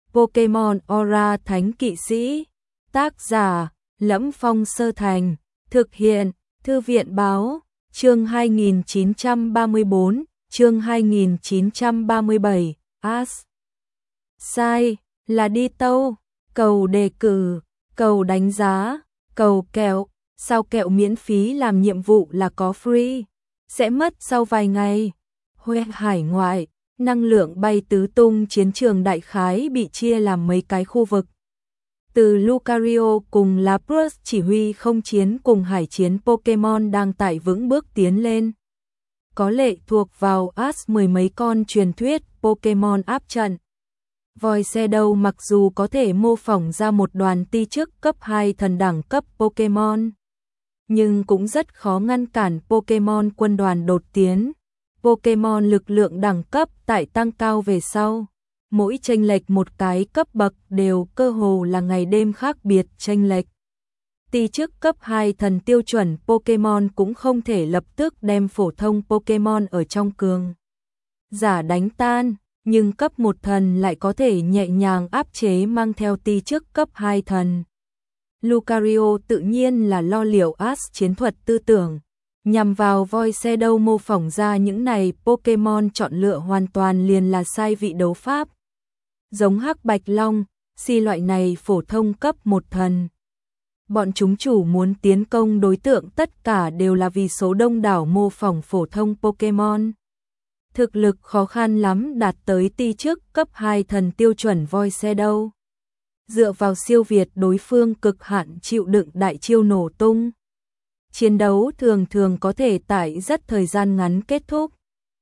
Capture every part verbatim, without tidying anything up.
Pokemon Aura Thánh Kỵ Sĩ. Tác giả: Lẫm Phong Sơ Thành. Thực hiện: Thư viện Báo. Chương hai nghìn chín trăm ba mươi bốn, chương hai nghìn chín trăm ba mươi bảy. As. Sai là đi tâu, cầu đề cử, cầu đánh giá, cầu kẹo. Sao kẹo miễn phí làm nhiệm vụ là có free, sẽ mất sau vài ngày. Huệ hải ngoại, năng lượng bay tứ tung, chiến trường đại khái bị chia làm mấy cái khu vực. Từ Lucario cùng Lapras chỉ huy không chiến cùng hải chiến Pokemon đang tải vững bước tiến lên. Có lệ thuộc vào As mười mấy con truyền thuyết Pokemon áp trận. Voi Shadow mặc dù có thể mô phỏng ra một đoàn ti chức cấp hai thần đẳng cấp Pokemon, nhưng cũng rất khó ngăn cản Pokemon quân đoàn đột tiến. Pokemon lực lượng đẳng cấp tại tăng cao về sau, mỗi chênh lệch một cái cấp bậc đều cơ hồ là ngày đêm khác biệt chênh lệch. Ti chức cấp hai thần tiêu chuẩn Pokemon cũng không thể lập tức đem phổ thông Pokemon ở trong cường giả đánh tan, nhưng cấp một thần lại có thể nhẹ nhàng áp chế mang theo ti chức cấp hai thần. Lucario tự nhiên là lo liệu As chiến thuật tư tưởng, nhằm vào Voi Shadow mô phỏng ra những này Pokemon chọn lựa hoàn toàn liền là sai vị đấu pháp. Giống Hắc Bạch Long, si loại này phổ thông cấp một thần. Bọn chúng chủ muốn tiến công đối tượng tất cả đều là vì số đông đảo mô phỏng phổ thông Pokemon. Thực lực khó khăn lắm đạt tới ti chức cấp hai thần tiêu chuẩn Voi Shadow. Dựa vào siêu việt đối phương cực hạn chịu đựng đại chiêu nổ tung. Chiến đấu thường thường có thể tại rất thời gian ngắn kết thúc.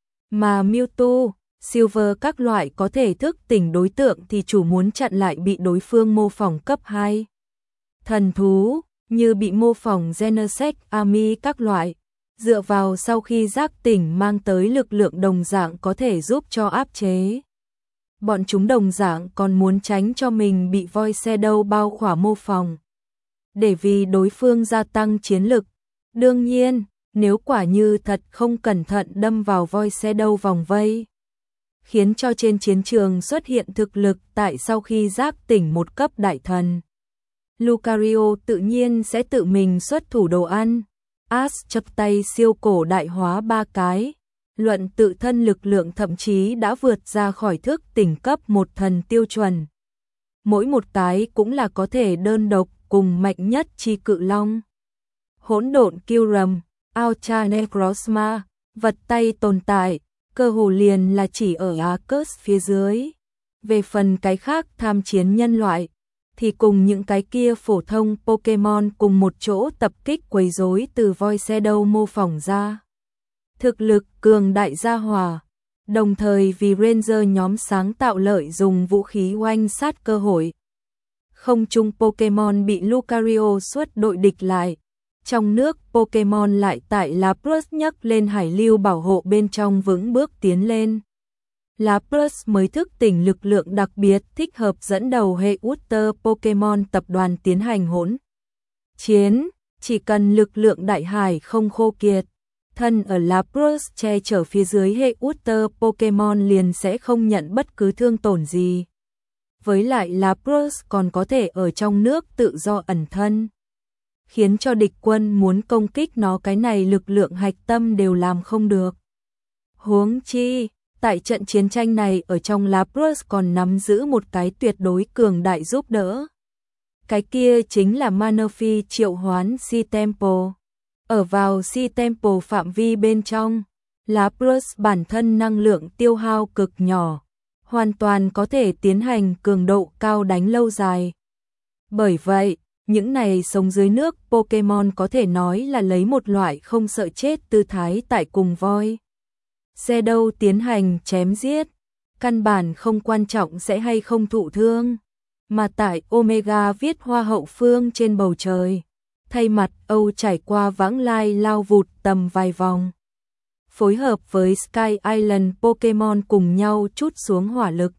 Mà Mewtwo, Silver các loại có thể thức tỉnh đối tượng thì chủ muốn chặn lại bị đối phương mô phỏng cấp hai. Thần thú, như bị mô phỏng Genesect, Army các loại, dựa vào sau khi giác tỉnh mang tới lực lượng đồng dạng có thể giúp cho áp chế. Bọn chúng đồng dạng còn muốn tránh cho mình bị Voi Shadow bao khỏa mô phỏng, để vì đối phương gia tăng chiến lực. Đương nhiên, nếu quả như thật không cẩn thận đâm vào Voi Shadow vòng vây, khiến cho trên chiến trường xuất hiện thực lực tại sau khi giác tỉnh một cấp đại thần, Lucario tự nhiên sẽ tự mình xuất thủ đồ ăn. As chập tay siêu cổ đại hóa ba cái, luận tự thân lực lượng thậm chí đã vượt ra khỏi thức tỉnh cấp một thần tiêu chuẩn. Mỗi một cái cũng là có thể đơn độc cùng mạnh nhất chi cự long. Hỗn độn Kyurem, Ultra Necrozma, vật tay tồn tại, cơ hồ liền là chỉ ở Arceus phía dưới. Về phần cái khác tham chiến nhân loại, thì cùng những cái kia phổ thông Pokemon cùng một chỗ tập kích quấy rối từ Voi Shadow mô phỏng ra. Thực lực cường đại gia hòa, đồng thời vì Ranger nhóm sáng tạo lợi dùng vũ khí oanh sát cơ hội. Không chung Pokemon bị Lucario xuất đội địch lại. Trong nước Pokemon lại tại Lapras nhấc lên hải lưu bảo hộ bên trong vững bước tiến lên. Lapras mới thức tỉnh lực lượng đặc biệt thích hợp dẫn đầu hệ Ultra Pokemon tập đoàn tiến hành hỗn chiến, chỉ cần lực lượng đại hải không khô kiệt, thân ở Lapras che chở phía dưới hệ Ultra Pokemon liền sẽ không nhận bất cứ thương tổn gì. Với lại Lapras còn có thể ở trong nước tự do ẩn thân, khiến cho địch quân muốn công kích nó cái này lực lượng hạch tâm đều làm không được. Huống chi, tại trận chiến tranh này ở trong Lapras còn nắm giữ một cái tuyệt đối cường đại giúp đỡ. Cái kia chính là Manaphy triệu hoán Si Temple. Ở vào Si Temple phạm vi bên trong, Lapras bản thân năng lượng tiêu hao cực nhỏ, hoàn toàn có thể tiến hành cường độ cao đánh lâu dài. Bởi vậy, những này sống dưới nước Pokemon có thể nói là lấy một loại không sợ chết tư thái tại cùng Voi Shadow tiến hành chém giết, căn bản không quan trọng sẽ hay không thụ thương, mà tại Omega viết hoa hậu phương trên bầu trời, thay mặt Âu trải qua vãng lai lao vụt tầm vài vòng. Phối hợp với Sky Island Pokemon cùng nhau trút xuống hỏa lực,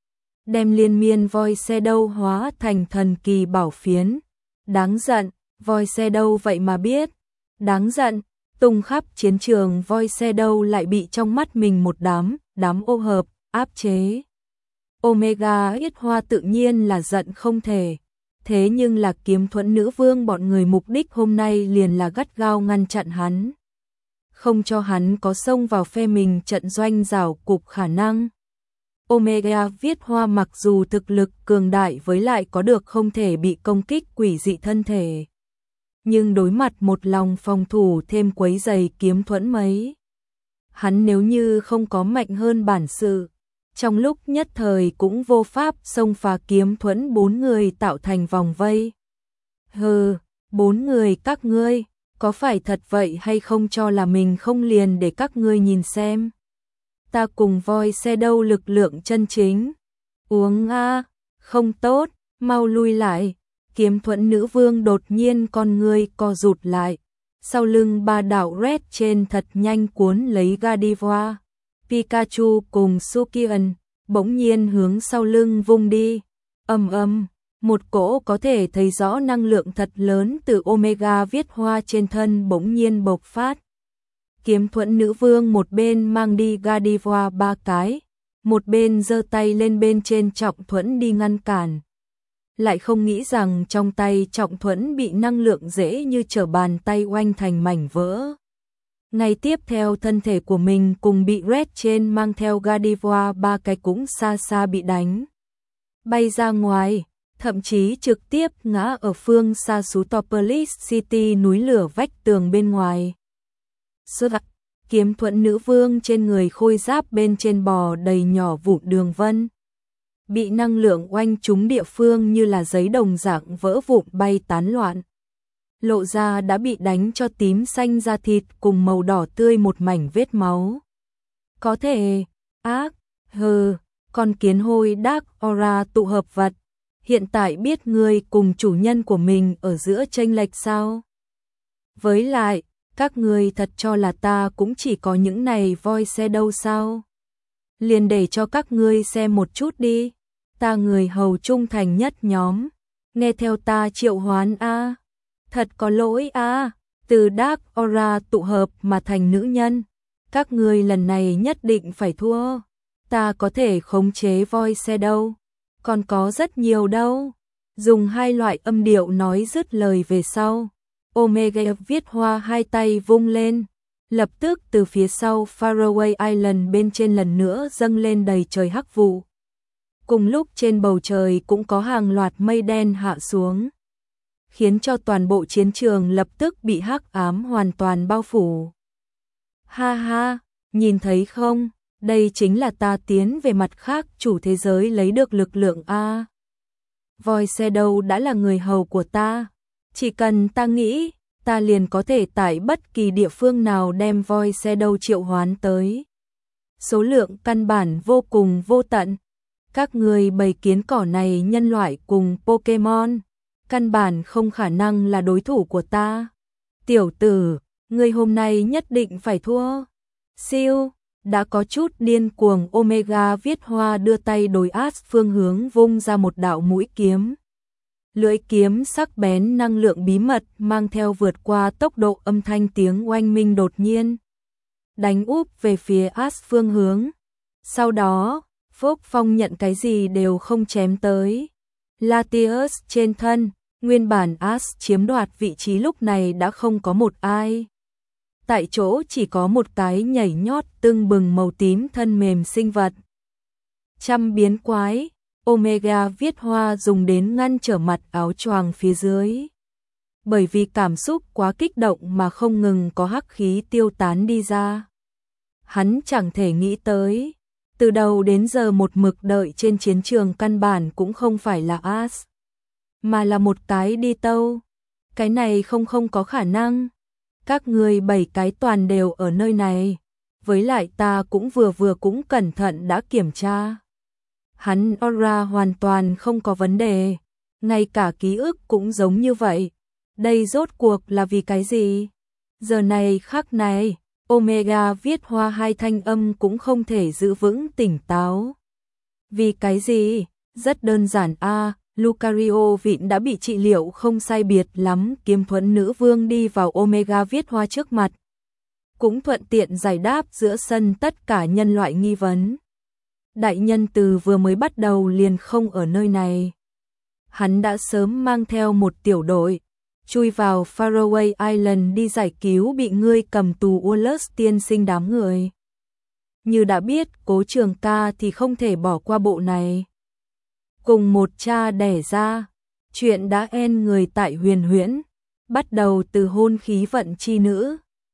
đem liên miên Voi Shadow hóa thành thần kỳ bảo phiến. Đáng giận, Voi Shadow vậy mà biết. Đáng giận, tung khắp chiến trường Voi Shadow lại bị trong mắt mình một đám, đám ô hợp, áp chế. Omega Yết Hoa tự nhiên là giận không thể. Thế nhưng là Kiếm Thuẫn nữ vương bọn người mục đích hôm nay liền là gắt gao ngăn chặn hắn. Không cho hắn có xông vào phe mình trận doanh rào cục khả năng. Omega Viết Hoa mặc dù thực lực cường đại với lại có được không thể bị công kích quỷ dị thân thể. Nhưng đối mặt một lòng phòng thủ thêm quấy giày Kiếm Thuẫn mấy. Hắn nếu như không có mạnh hơn bản sự, trong lúc nhất thời cũng vô pháp xông phá Kiếm Thuẫn bốn người tạo thành vòng vây. Hừ, bốn người các ngươi, có phải thật vậy hay không cho là mình không liền để các ngươi nhìn xem. Ta cùng voi xe đâu lực lượng chân chính. Uống a, không tốt, mau lui lại. Kiếm Thuẫn nữ vương đột nhiên con ngươi co rụt lại. Sau lưng ba đạo red trên thật nhanh cuốn lấy Gardevoir. Pikachu cùng Sukian bỗng nhiên hướng sau lưng vung đi. Ầm ầm, một cỗ có thể thấy rõ năng lượng thật lớn từ Omega Viết Hoa trên thân bỗng nhiên bộc phát. Kiếm Thuẫn nữ vương một bên mang đi Gardevoir ba cái, một bên giơ tay lên bên trên Trọng Thuẫn đi ngăn cản. Lại không nghĩ rằng trong tay Trọng Thuẫn bị năng lượng dễ như trở bàn tay oanh thành mảnh vỡ. Ngay tiếp theo thân thể của mình cùng bị Red trên mang theo Gardevoir ba cái cũng xa xa bị đánh. Bay ra ngoài, thậm chí trực tiếp ngã ở phương xa Sutopolis City núi lửa vách tường bên ngoài. Sơ đặc, Kiếm Thuẫn nữ vương trên người khôi giáp bên trên bò đầy nhỏ vụn đường vân. Bị năng lượng oanh trúng địa phương như là giấy đồng dạng vỡ vụn bay tán loạn. Lộ ra đã bị đánh cho tím xanh da thịt cùng màu đỏ tươi một mảnh vết máu. Có thể, ác, hừ, con kiến hôi Dark Aura tụ hợp vật. Hiện tại biết ngươi cùng chủ nhân của mình ở giữa chênh lệch sao? Với lại, các ngươi thật cho là ta cũng chỉ có những này voi xe đâu sao? Liền để cho các ngươi xem một chút đi. Ta người hầu trung thành nhất nhóm. Nghe theo ta triệu hoán a. Thật có lỗi a. Từ Dark Aura tụ hợp mà thành nữ nhân. Các ngươi lần này nhất định phải thua. Ta có thể khống chế voi xe đâu. Còn có rất nhiều đâu. Dùng hai loại âm điệu nói dứt lời về sau. Omega Viết Hoa hai tay vung lên. Lập tức từ phía sau Faraway Island bên trên lần nữa dâng lên đầy trời hắc vụ. Cùng lúc trên bầu trời cũng có hàng loạt mây đen hạ xuống. Khiến cho toàn bộ chiến trường lập tức bị hắc ám hoàn toàn bao phủ. Ha ha, nhìn thấy không? Đây chính là ta tiến về mặt khác chủ thế giới lấy được lực lượng A. Voi xe đâu đã là người hầu của ta. Chỉ cần ta nghĩ, ta liền có thể tại bất kỳ địa phương nào đem voi xe đâu triệu hoán tới. Số lượng căn bản vô cùng vô tận. Các người bầy kiến cỏ này nhân loại cùng Pokemon, căn bản không khả năng là đối thủ của ta. Tiểu tử, ngươi hôm nay nhất định phải thua. Siêu, đã có chút điên cuồng Omega Viết Hoa đưa tay đối át phương hướng vung ra một đạo mũi kiếm. Lưỡi kiếm sắc bén năng lượng bí mật mang theo vượt qua tốc độ âm thanh tiếng oanh minh đột nhiên. Đánh úp về phía át phương hướng. Sau đó, Phúc Phong nhận cái gì đều không chém tới. Latius trên thân, nguyên bản As chiếm đoạt vị trí lúc này đã không có một ai. Tại chỗ chỉ có một cái nhảy nhót tưng bừng màu tím thân mềm sinh vật. Trăm biến quái, Omega Viết Hoa dùng đến ngăn trở mặt áo choàng phía dưới. Bởi vì cảm xúc quá kích động mà không ngừng có hắc khí tiêu tán đi ra. Hắn chẳng thể nghĩ tới. Từ đầu đến giờ một mực đợi trên chiến trường căn bản cũng không phải là As, mà là một cái đi tâu. Cái này không không có khả năng. Các người bảy cái toàn đều ở nơi này. Với lại ta cũng vừa vừa cũng cẩn thận đã kiểm tra. Hắn aura hoàn toàn không có vấn đề. Ngay cả ký ức cũng giống như vậy. Đây rốt cuộc là vì cái gì? Giờ này khắc này, Omega Viết Hoa hai thanh âm cũng không thể giữ vững tỉnh táo. Vì cái gì? Rất đơn giản a, à, Lucario Vịn đã bị trị liệu không sai biệt lắm. Kiếm Thuẫn nữ vương đi vào Omega Viết Hoa trước mặt, cũng thuận tiện giải đáp giữa sân tất cả nhân loại nghi vấn. đại nhân từ vừa mới bắt đầu liền không ở nơi này. Hắn đã sớm mang theo một tiểu đội, chui vào Faroe Island đi giải cứu bị ngươi cầm tù Wallace tiên sinh đám người. Như đã biết Cố Trường Ca thì không thể bỏ qua bộ này. Cùng một cha đẻ ra, chuyện đã en người tại Huyền Huyễn, bắt đầu từ hôn khí vận chi nữ,